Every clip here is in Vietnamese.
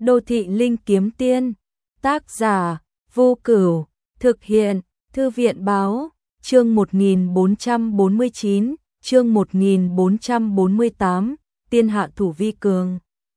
Đô thị linh kiếm tiên, tác giả, Vô Cửu, thực hiện, Thư viện báo, chương 1449, chương 1448, tiên hạ thủ vi cường.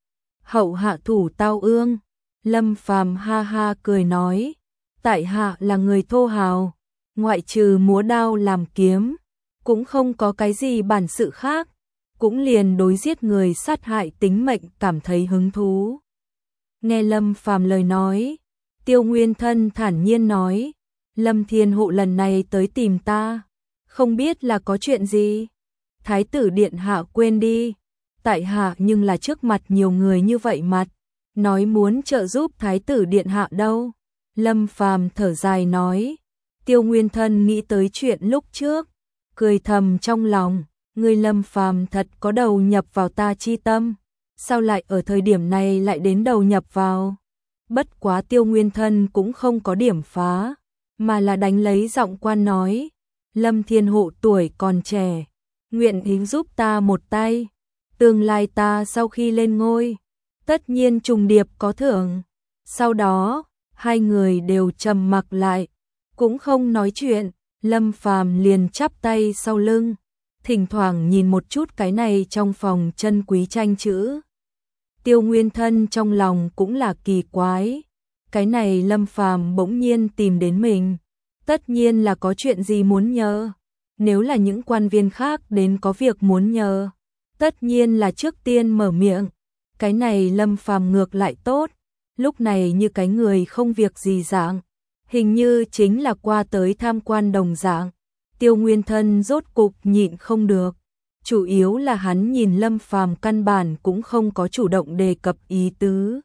Hậu hạ thủ tao ương, Lâm Phàm ha ha cười nói, tại hạ là người thô hào, ngoại trừ múa đao làm kiếm, cũng không có cái gì bản sự khác, cũng liền đối giết người sát hại tính mệnh cảm thấy hứng thú. Nghe Lâm Phàm lời nói, Tiêu Nguyên Thân thản nhiên nói, Lâm Thiên Hộ lần này tới tìm ta, không biết là có chuyện gì. Thái tử điện hạ quên đi, tại hạ nhưng là trước mặt nhiều người như vậy mặt, nói muốn trợ giúp thái tử điện hạ đâu. Lâm Phàm thở dài nói, Tiêu Nguyên Thân nghĩ tới chuyện lúc trước, cười thầm trong lòng, người Lâm Phàm thật có đầu nhập vào ta chi tâm, sao lại ở thời điểm này lại đến đầu nhập vào. Bất quá Tiêu Nguyên Thân cũng không có điểm phá, mà là đánh lấy giọng quan nói, Lâm Thiên Hộ tuổi còn trẻ, nguyện ý giúp ta một tay, tương lai ta sau khi lên ngôi, tất nhiên trùng điệp có thưởng. Sau đó, hai người đều trầm mặc lại, cũng không nói chuyện, Lâm Phàm liền chắp tay sau lưng, thỉnh thoảng nhìn một chút cái này trong phòng chân quý tranh chữ. Tiêu Nguyên Thân trong lòng cũng là kỳ quái, cái này Lâm Phàm bỗng nhiên tìm đến mình, tất nhiên là có chuyện gì muốn nhờ. Nếu là những quan viên khác đến có việc muốn nhờ, tất nhiên là trước tiên mở miệng. Cái này Lâm Phàm ngược lại tốt, lúc này như cái người không việc gì dạng, hình như chính là qua tới tham quan đồng dạng. Tiêu Nguyên Thân rốt cục nhịn không được, chủ yếu là hắn nhìn Lâm Phàm căn bản cũng không có chủ động đề cập ý tứ.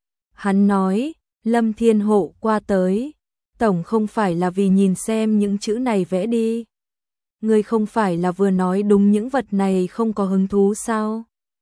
Hắn nói, Lâm Thiên Hộ qua tới, tổng không phải là vì nhìn xem những chữ này vẽ đi. Ngươi không phải là vừa nói đúng những vật này không có hứng thú sao?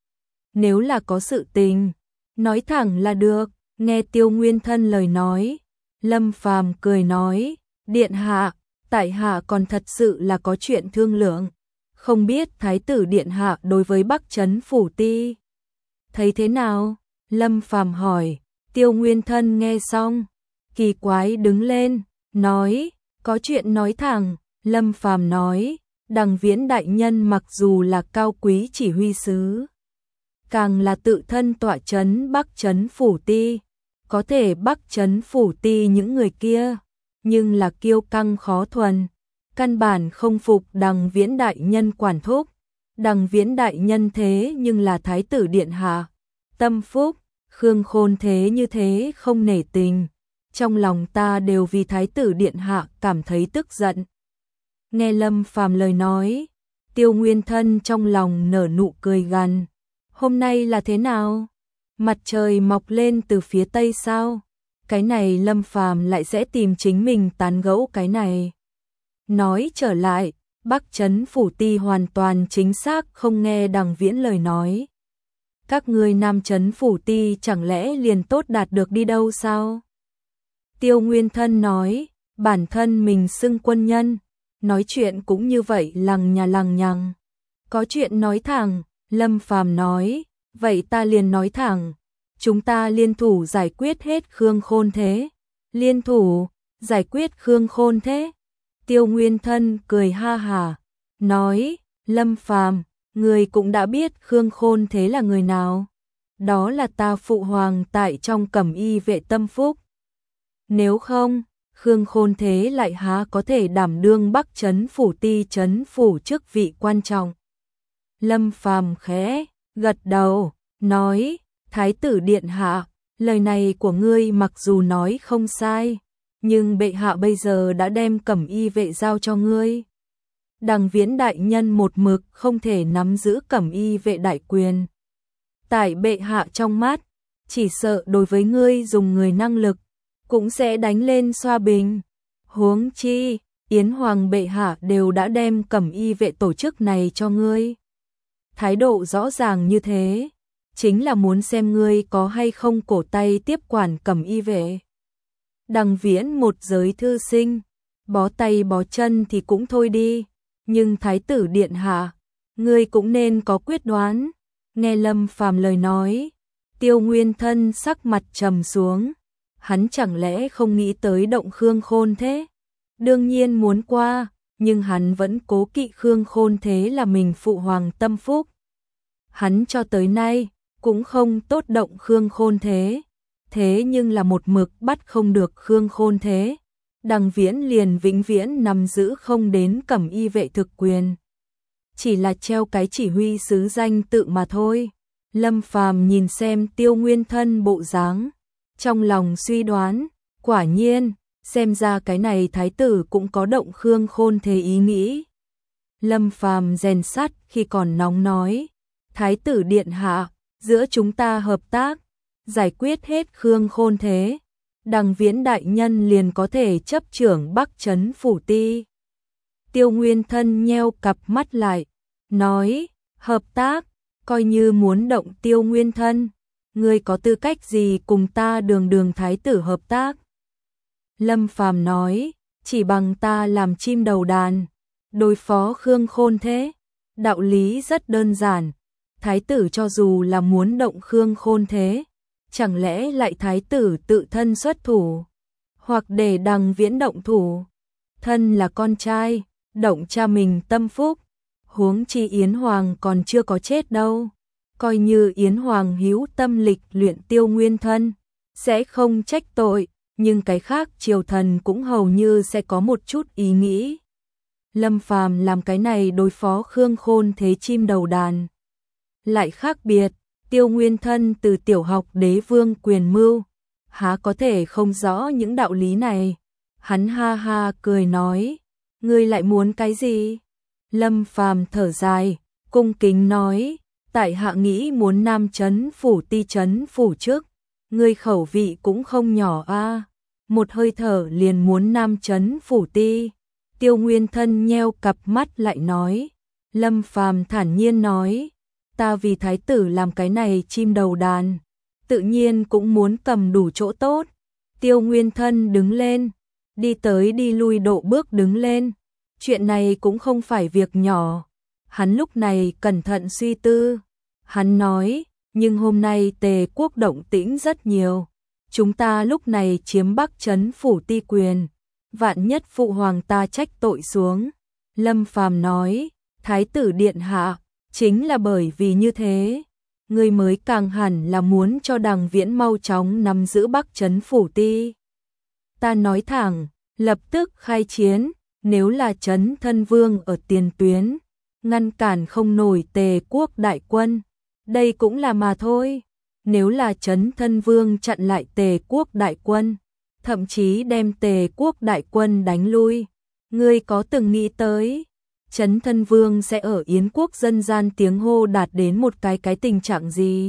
Nếu là có sự tình, nói thẳng là được. Nghe Tiêu Nguyên Thân lời nói, Lâm Phàm cười nói, điện hạ, tại hạ còn thật sự là có chuyện thương lượng, không biết thái tử điện hạ đối với Bắc Trấn Phủ Ti thấy thế nào? Lâm Phàm hỏi. Tiêu Nguyên Thân nghe xong, kỳ quái đứng lên, nói, có chuyện nói thẳng. Lâm Phàm nói, Đằng Viễn đại nhân mặc dù là cao quý chỉ huy sứ, càng là tự thân tọa trấn Bắc Trấn Phủ Ti, có thể Bắc Trấn Phủ Ti những người kia, nhưng là kiêu căng khó thuần, căn bản không phục Đằng Viễn đại nhân quản thúc. Đằng Viễn đại nhân thế nhưng là thái tử điện hạ, tâm phúc, Khương Khôn thế như thế không nể tình, trong lòng ta đều vì thái tử điện hạ cảm thấy tức giận. Nghe Lâm Phàm lời nói, Tiêu Nguyên Thân trong lòng nở nụ cười gằn. Hôm nay là thế nào? Mặt trời mọc lên từ phía tây sao? Cái này Lâm Phàm lại sẽ tìm chính mình tán gẫu cái này. Nói trở lại, Bắc Trấn Phủ Ti hoàn toàn chính xác không nghe Đằng Viễn lời nói. Các ngươi Nam Trấn Phủ Ti chẳng lẽ liền tốt đạt được đi đâu sao? Tiêu Nguyên Thân nói, bản thân mình xưng quân nhân, nói chuyện cũng như vậy lằng nhằng. Có chuyện nói thẳng, Lâm Phàm nói, vậy ta liền nói thẳng, chúng ta liên thủ giải quyết hết Khương Khôn thế. Liên thủ, giải quyết Khương Khôn thế? Tiêu Nguyên Thân cười ha hả, nói, Lâm Phàm, người cũng đã biết Khương Khôn thế là người nào. Đó là ta phụ hoàng tại trong Cẩm Y vệ tâm phúc. Nếu không, Khương Khôn thế lại há có thể đảm đương Bắc Trấn Phủ Ti trấn phủ chức vị quan trọng. Lâm Phàm khẽ gật đầu, nói, thái tử điện hạ, lời này của ngươi mặc dù nói không sai, nhưng bệ hạ bây giờ đã đem Cẩm Y vệ giao cho ngươi. Đằng Viễn đại nhân một mực không thể nắm giữ Cẩm Y vệ đại quyền. Tại bệ hạ trong mắt, chỉ sợ đối với ngươi dùng người năng lực, cũng sẽ đánh lên xoa bình. Huống chi, Yến Hoàng bệ hạ đều đã đem Cẩm Y vệ tổ chức này cho ngươi. Thái độ rõ ràng như thế, chính là muốn xem ngươi có hay không cổ tay tiếp quản Cẩm Y vệ. Đằng Viễn một giới thư sinh, bó tay bó chân thì cũng thôi đi, nhưng thái tử điện hạ, ngươi cũng nên có quyết đoán. Nghe Lâm Phàm lời nói, Tiêu Nguyên Thân sắc mặt trầm xuống, hắn chẳng lẽ không nghĩ tới động Khương Khôn Thế? Đương nhiên muốn qua, nhưng hắn vẫn cố kỵ Khương Khôn Thế là mình phụ hoàng tâm phúc. Hắn cho tới nay cũng không tốt động Khương Khôn Thế, thế nhưng là một mực bắt không được Khương Khôn Thế. Đằng Viễn liền vĩnh viễn nắm giữ không đến Cẩm Y vệ thực quyền. Chỉ là treo cái chỉ huy sứ danh tự mà thôi. Lâm Phàm nhìn xem Tiêu Nguyên Thân bộ dáng, trong lòng suy đoán, quả nhiên, xem ra cái này thái tử cũng có động Khương Khôn Thế ý nghĩ. Lâm Phàm rèn sắt khi còn nóng nói, thái tử điện hạ, giữa chúng ta hợp tác, giải quyết hết Khương Khôn Thế, Đằng Viễn đại nhân liền có thể chấp trưởng Bắc Trấn Phủ Ti. Tiêu Nguyên Thân nheo cặp mắt lại, nói, hợp tác, coi như muốn động Tiêu Nguyên Thân, ngươi có tư cách gì cùng ta Đường thái tử hợp tác? Lâm Phàm nói, chỉ bằng ta làm chim đầu đàn, đối phó Khương Khôn Thế, đạo lý rất đơn giản, thái tử cho dù là muốn động Khương Khôn Thế, chẳng lẽ lại thái tử tự thân xuất thủ, hoặc để Đằng Viễn động thủ? Thân là con trai, động cha mình tâm phúc, huống chi Yến Hoàng còn chưa có chết đâu. Coi như Yến Hoàng hữu tâm lịch luyện Tiêu Nguyên Thân, sẽ không trách tội, nhưng cái khác triều thần cũng hầu như sẽ có một chút ý nghĩ. Lâm Phàm làm cái này đối phó Khương Khôn Thế chim đầu đàn. Lại khác biệt, Tiêu Nguyên Thân từ tiểu học đế vương quyền mưu, há có thể không rõ những đạo lý này. Hắn ha ha cười nói, ngươi lại muốn cái gì? Lâm Phàm thở dài, cung kính nói, tại hạ nghĩ muốn Nam Trấn Phủ Ti trấn phủ trước, ngươi khẩu vị cũng không nhỏ a. Một hơi thở liền muốn Nam Trấn Phủ Ti. Tiêu Nguyên Thân nheo cặp mắt lại nói, Lâm Phàm thản nhiên nói, ta vì thái tử làm cái này chim đầu đàn, tự nhiên cũng muốn cầm đủ chỗ tốt. Tiêu Nguyên Thân đứng lên, đi tới đi lui độ bước đứng lên, chuyện này cũng không phải việc nhỏ. Hắn lúc này cẩn thận suy tư, hắn nói, nhưng hôm nay Tề quốc động tĩnh rất nhiều, chúng ta lúc này chiếm Bắc Trấn Phủ Ti quyền, vạn nhất phụ hoàng ta trách tội xuống. Lâm Phàm nói, thái tử điện hạ, chính là bởi vì như thế, ngươi mới càng hẳn là muốn cho Đằng Viễn mau chóng nắm giữ Bắc Trấn Phủ Ti. Ta nói thẳng, lập tức khai chiến, nếu là Trấn Thân Vương ở tiền tuyến, ngăn cản không nổi Tề quốc đại quân, đây cũng là mà thôi. Nếu là Trấn Thân Vương chặn lại Tề quốc đại quân, thậm chí đem Tề quốc đại quân đánh lui, ngươi có từng nghĩ tới Trấn Thân Vương sẽ ở Yến quốc dân gian tiếng hô đạt đến một cái tình trạng gì?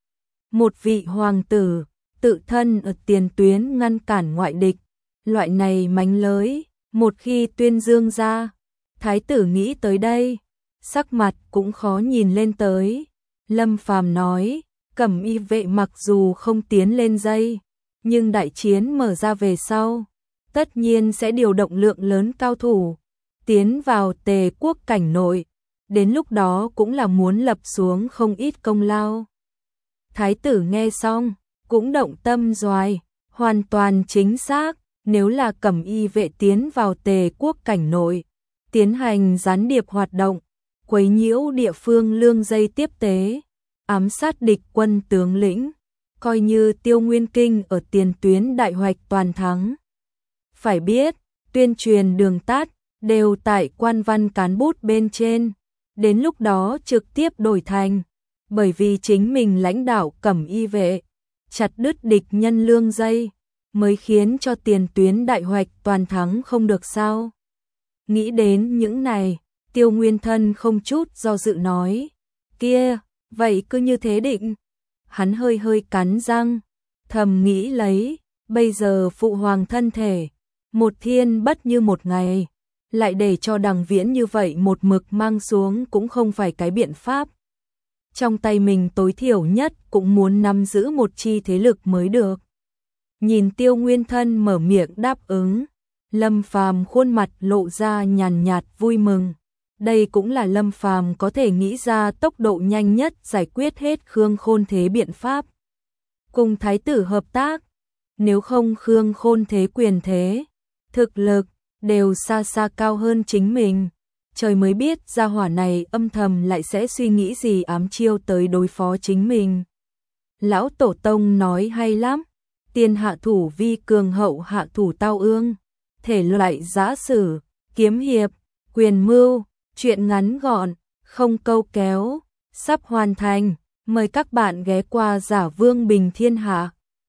Một vị hoàng tử tự thân ở tiền tuyến ngăn cản ngoại địch, loại này mánh lới, một khi tuyên dương ra, thái tử nghĩ tới đây, sắc mặt cũng khó nhìn lên tới. Lâm Phàm nói, Cẩm Y vệ mặc dù không tiến lên dây, nhưng đại chiến mở ra về sau, tất nhiên sẽ điều động lượng lớn cao thủ tiến vào Tề quốc cảnh nội, đến lúc đó cũng là muốn lập xuống không ít công lao. Thái tử nghe xong, cũng động tâm doài, hoàn toàn chính xác, nếu là Cẩm Y vệ tiến vào Tề quốc cảnh nội, tiến hành gián điệp hoạt động, quấy nhiễu địa phương lương dây tiếp tế, ám sát địch quân tướng lĩnh, coi như Tiêu Nguyên Kinh ở tiền tuyến đại hoạch toàn thắng. Phải biết, tuyên truyền đường tắt đều tại quan văn cán bút bên trên, đến lúc đó trực tiếp đổi thành, bởi vì chính mình lãnh đạo Cẩm Y vệ, chặt đứt địch nhân lương dây, mới khiến cho tiền tuyến đại hoạch toàn thắng không được sao. Nghĩ đến những này, Tiêu Nguyên Thân không chút do dự nói, kia, vậy cứ như thế định. Hắn hơi cắn răng, thầm nghĩ lấy, bây giờ phụ hoàng thân thể, một thiên bất như một ngày, lại để cho Đằng Viễn như vậy một mực mang xuống cũng không phải cái biện pháp. Trong tay mình tối thiểu nhất cũng muốn nắm giữ một chi thế lực mới được. Nhìn Tiêu Nguyên Thân mở miệng đáp ứng, Lâm Phàm khuôn mặt lộ ra nhàn nhạt vui mừng. Đây cũng là Lâm Phàm có thể nghĩ ra tốc độ nhanh nhất giải quyết hết Khương Khôn Thế biện pháp. cùng thái tử hợp tác, nếu không Khương Khôn thế quyền thế, thực lực đều xa xa cao hơn chính mình. Trời mới biết gia hỏa này âm thầm lại sẽ suy nghĩ gì ám chiêu tới đối phó chính mình. Lão Tổ Tông nói hay lắm, tiên hạ thủ vi cường hậu hạ thủ tao ương, thể loại giã sử, kiếm hiệp, quyền mưu, chuyện ngắn gọn, không câu kéo, sắp hoàn thành, mời các bạn ghé qua Giả Vương Bình Thiên Hạ.